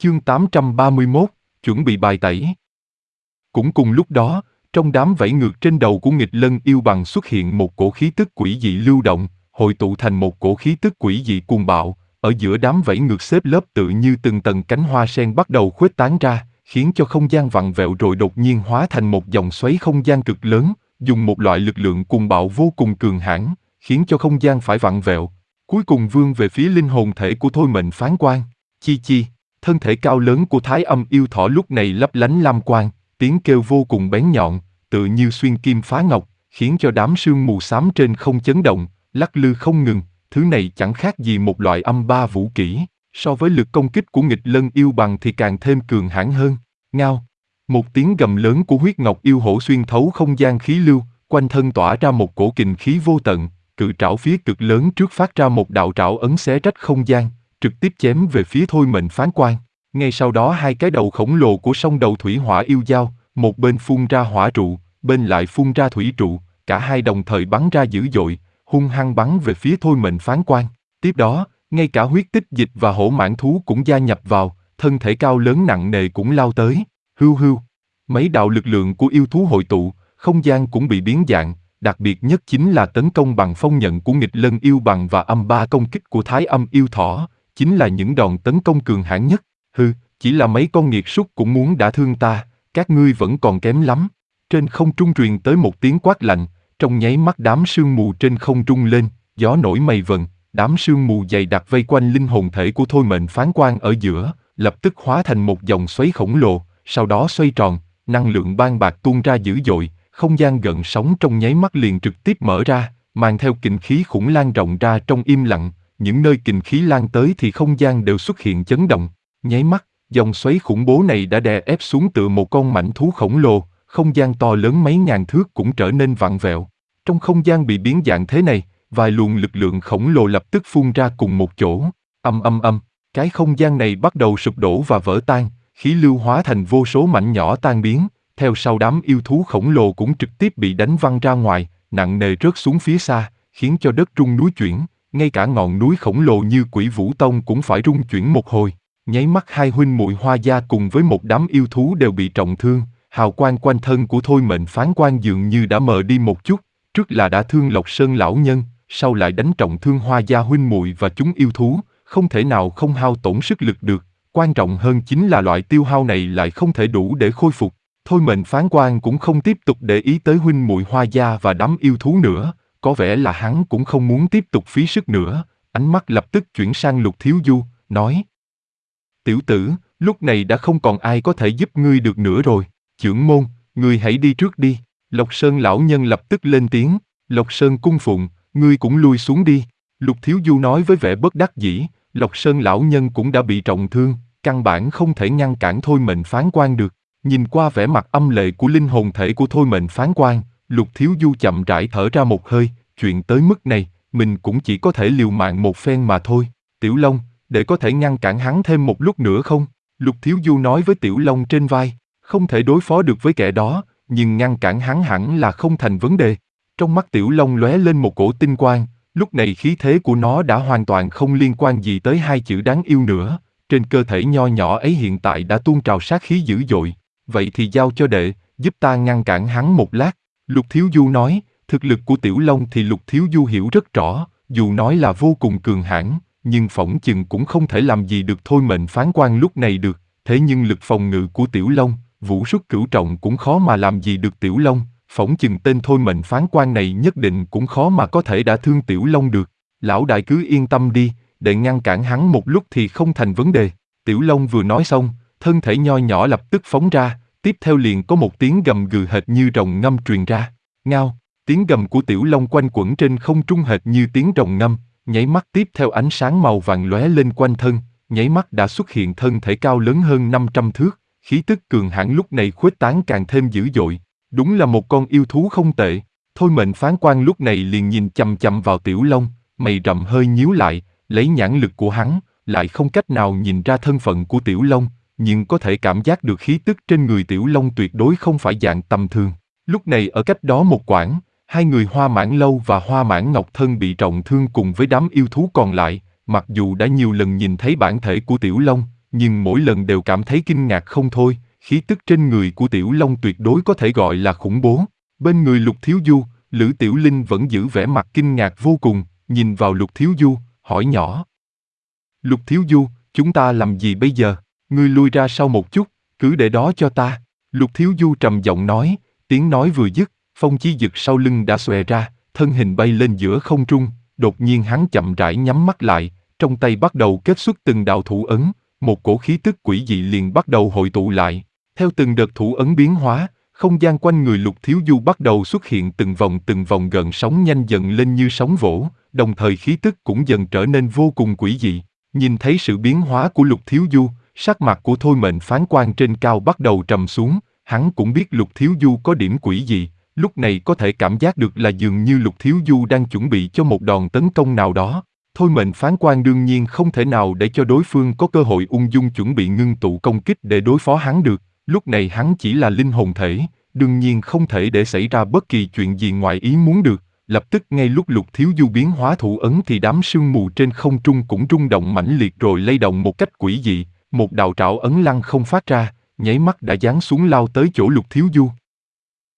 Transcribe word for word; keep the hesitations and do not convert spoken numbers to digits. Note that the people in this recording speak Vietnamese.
Chương tám trăm ba mươi mốt, chuẩn bị bài tẩy. Cũng cùng lúc đó, trong đám vảy ngược trên đầu của nghịch lân yêu bằng xuất hiện một cổ khí tức quỷ dị lưu động, hội tụ thành một cổ khí tức quỷ dị cuồng bạo, ở giữa đám vảy ngược xếp lớp tự như từng tầng cánh hoa sen bắt đầu khuếch tán ra, khiến cho không gian vặn vẹo rồi đột nhiên hóa thành một dòng xoáy không gian cực lớn, dùng một loại lực lượng cuồng bạo vô cùng cường hãn, khiến cho không gian phải vặn vẹo, cuối cùng vươn về phía linh hồn thể của Thôi Mệnh Phán Quan. Chi chi. Thân thể cao lớn của Thái Âm yêu thỏ lúc này lấp lánh lam quang, tiếng kêu vô cùng bén nhọn, tựa như xuyên kim phá ngọc, khiến cho đám sương mù xám trên không chấn động, lắc lư không ngừng. Thứ này chẳng khác gì một loại âm ba vũ kỹ, so với lực công kích của nghịch lân yêu bằng thì càng thêm cường hãn hơn. Ngao. Một tiếng gầm lớn của huyết ngọc yêu hổ xuyên thấu không gian khí lưu, quanh thân tỏa ra một cổ kình khí vô tận, cự trảo phía cực lớn trước phát ra một đạo trảo ấn xé rách không gian, trực tiếp chém về phía Thôi Mệnh Phán Quan. Ngay sau đó hai cái đầu khổng lồ của song đầu thủy hỏa yêu dao, một bên phun ra hỏa trụ, bên lại phun ra thủy trụ, cả hai đồng thời bắn ra dữ dội, hung hăng bắn về phía Thôi Mệnh Phán Quan. Tiếp đó, ngay cả huyết tích dịch và hổ mãng thú cũng gia nhập vào, thân thể cao lớn nặng nề cũng lao tới. Hưu hưu. Mấy đạo lực lượng của yêu thú hội tụ, không gian cũng bị biến dạng, đặc biệt nhất chính là tấn công bằng phong nhận của nghịch lân yêu bằng và âm ba công kích của Thái Âm yêu thỏ, chính là những đòn tấn công cường hãn nhất. Hừ, chỉ là mấy con nghiệt súc cũng muốn đả thương ta, các ngươi vẫn còn kém lắm. Trên không trung truyền tới một tiếng quát lạnh, trong nháy mắt đám sương mù trên không trung lên, gió nổi mây vần, đám sương mù dày đặc vây quanh linh hồn thể của Thôi Mệnh Phán Quan ở giữa, lập tức hóa thành một dòng xoáy khổng lồ, sau đó xoay tròn, năng lượng ban bạc tuôn ra dữ dội, không gian gợn sóng trong nháy mắt liền trực tiếp mở ra, mang theo kình khí khủng lan rộng ra trong im lặng, những nơi kình khí lan tới thì không gian đều xuất hiện chấn động. Nháy mắt, dòng xoáy khủng bố này đã đè ép xuống tựa một con mãnh thú khổng lồ, không gian to lớn mấy ngàn thước cũng trở nên vặn vẹo. Trong không gian bị biến dạng thế này, vài luồng lực lượng khổng lồ lập tức phun ra cùng một chỗ. Âm âm âm, cái không gian này bắt đầu sụp đổ và vỡ tan, khí lưu hóa thành vô số mảnh nhỏ tan biến, theo sau đám yêu thú khổng lồ cũng trực tiếp bị đánh văng ra ngoài, nặng nề rớt xuống phía xa, khiến cho đất rung núi chuyển, ngay cả ngọn núi khổng lồ như Quỷ Vũ Tông cũng phải rung chuyển một hồi. Nháy mắt hai huynh muội Hoa Gia cùng với một đám yêu thú đều bị trọng thương, hào quang quanh thân của Thôi Mệnh Phán Quan dường như đã mờ đi một chút, trước là đã thương Lộc Sơn lão nhân, sau lại đánh trọng thương Hoa Gia huynh muội và chúng yêu thú, không thể nào không hao tổn sức lực được, quan trọng hơn chính là loại tiêu hao này lại không thể đủ để khôi phục. Thôi Mệnh Phán Quan cũng không tiếp tục để ý tới huynh muội Hoa Gia và đám yêu thú nữa, có vẻ là hắn cũng không muốn tiếp tục phí sức nữa, ánh mắt lập tức chuyển sang Lục Thiếu Du, nói: Tiểu tử, lúc này đã không còn ai có thể giúp ngươi được nữa rồi, chưởng môn, ngươi hãy đi trước đi. Lộc Sơn lão nhân lập tức lên tiếng: Lộc Sơn cung phụng, ngươi cũng lui xuống đi. Lục Thiếu Du nói với vẻ bất đắc dĩ, Lộc Sơn lão nhân cũng đã bị trọng thương, căn bản không thể ngăn cản Thôi Mệnh Phán Quan được. Nhìn qua vẻ mặt âm lệ của linh hồn thể của Thôi Mệnh Phán Quan, Lục Thiếu Du chậm rãi thở ra một hơi, chuyện tới mức này, mình cũng chỉ có thể liều mạng một phen mà thôi. Tiểu Long, để có thể ngăn cản hắn thêm một lúc nữa không? Lục Thiếu Du nói với Tiểu Long trên vai, không thể đối phó được với kẻ đó, nhưng ngăn cản hắn hẳn là không thành vấn đề. Trong mắt Tiểu Long lóe lên một cổ tinh quang, lúc này khí thế của nó đã hoàn toàn không liên quan gì tới hai chữ đáng yêu nữa, trên cơ thể nho nhỏ ấy hiện tại đã tuôn trào sát khí dữ dội. Vậy thì giao cho đệ, giúp ta ngăn cản hắn một lát. Lục Thiếu Du nói, thực lực của Tiểu Long thì Lục Thiếu Du hiểu rất rõ, dù nói là vô cùng cường hãn, nhưng phỏng chừng cũng không thể làm gì được Thôi Mệnh Phán Quan lúc này được, thế nhưng lực phòng ngự của Tiểu Long, vũ xuất cửu trọng cũng khó mà làm gì được Tiểu Long, phỏng chừng tên Thôi Mệnh Phán Quan này nhất định cũng khó mà có thể đả thương Tiểu Long được. Lão đại cứ yên tâm đi, để ngăn cản hắn một lúc thì không thành vấn đề. Tiểu Long vừa nói xong, thân thể nho nhỏ lập tức phóng ra, tiếp theo liền có một tiếng gầm gừ hệt như rồng ngâm truyền ra. Ngao, tiếng gầm của Tiểu Long quanh quẩn trên không trung hệt như tiếng rồng ngâm, nháy mắt tiếp theo ánh sáng màu vàng lóe lên quanh thân, nháy mắt đã xuất hiện thân thể cao lớn hơn năm trăm thước, khí tức cường hãn lúc này khuếch tán càng thêm dữ dội, đúng là một con yêu thú không tệ. Thôi Mệnh Phán Quan lúc này liền nhìn chằm chằm vào Tiểu Long, mày rậm hơi nhíu lại, lấy nhãn lực của hắn, lại không cách nào nhìn ra thân phận của Tiểu Long, nhưng có thể cảm giác được khí tức trên người Tiểu Long tuyệt đối không phải dạng tầm thường. Lúc này ở cách đó một quãng, hai người Hoa Mãn Lâu và Hoa Mãn Ngọc Thân bị trọng thương cùng với đám yêu thú còn lại, mặc dù đã nhiều lần nhìn thấy bản thể của Tiểu Long, nhưng mỗi lần đều cảm thấy kinh ngạc không thôi, khí tức trên người của Tiểu Long tuyệt đối có thể gọi là khủng bố. Bên người Lục Thiếu Du, Lữ Tiểu Linh vẫn giữ vẻ mặt kinh ngạc vô cùng, nhìn vào Lục Thiếu Du, hỏi nhỏ. Lục Thiếu Du, chúng ta làm gì bây giờ? Ngươi lui ra sau một chút, cứ để đó cho ta. Lục Thiếu Du trầm giọng nói, tiếng nói vừa dứt, phong chi dực sau lưng đã xòe ra, thân hình bay lên giữa không trung, đột nhiên hắn chậm rãi nhắm mắt lại, trong tay bắt đầu kết xuất từng đạo thủ ấn, một cổ khí tức quỷ dị liền bắt đầu hội tụ lại. Theo từng đợt thủ ấn biến hóa, không gian quanh người Lục Thiếu Du bắt đầu xuất hiện từng vòng từng vòng gợn sóng nhanh dần lên như sóng vỗ, đồng thời khí tức cũng dần trở nên vô cùng quỷ dị. Nhìn thấy sự biến hóa của Lục Thiếu Du, sắc mặt của Thôi Mệnh Phán Quan trên cao bắt đầu trầm xuống, hắn cũng biết Lục Thiếu Du có điểm quỷ dị, lúc này có thể cảm giác được là dường như Lục Thiếu Du đang chuẩn bị cho một đòn tấn công nào đó. Thôi Mệnh Phán Quan đương nhiên không thể nào để cho đối phương có cơ hội ung dung chuẩn bị ngưng tụ công kích để đối phó hắn được, lúc này hắn chỉ là linh hồn thể, đương nhiên không thể để xảy ra bất kỳ chuyện gì ngoài ý muốn được. Lập tức ngay lúc Lục Thiếu Du biến hóa thủ ấn thì đám sương mù trên không trung cũng rung động mãnh liệt rồi lay động một cách quỷ dị, một đạo trảo ấn lăng không phát ra, nháy mắt đã giáng xuống lao tới chỗ Lục Thiếu Du.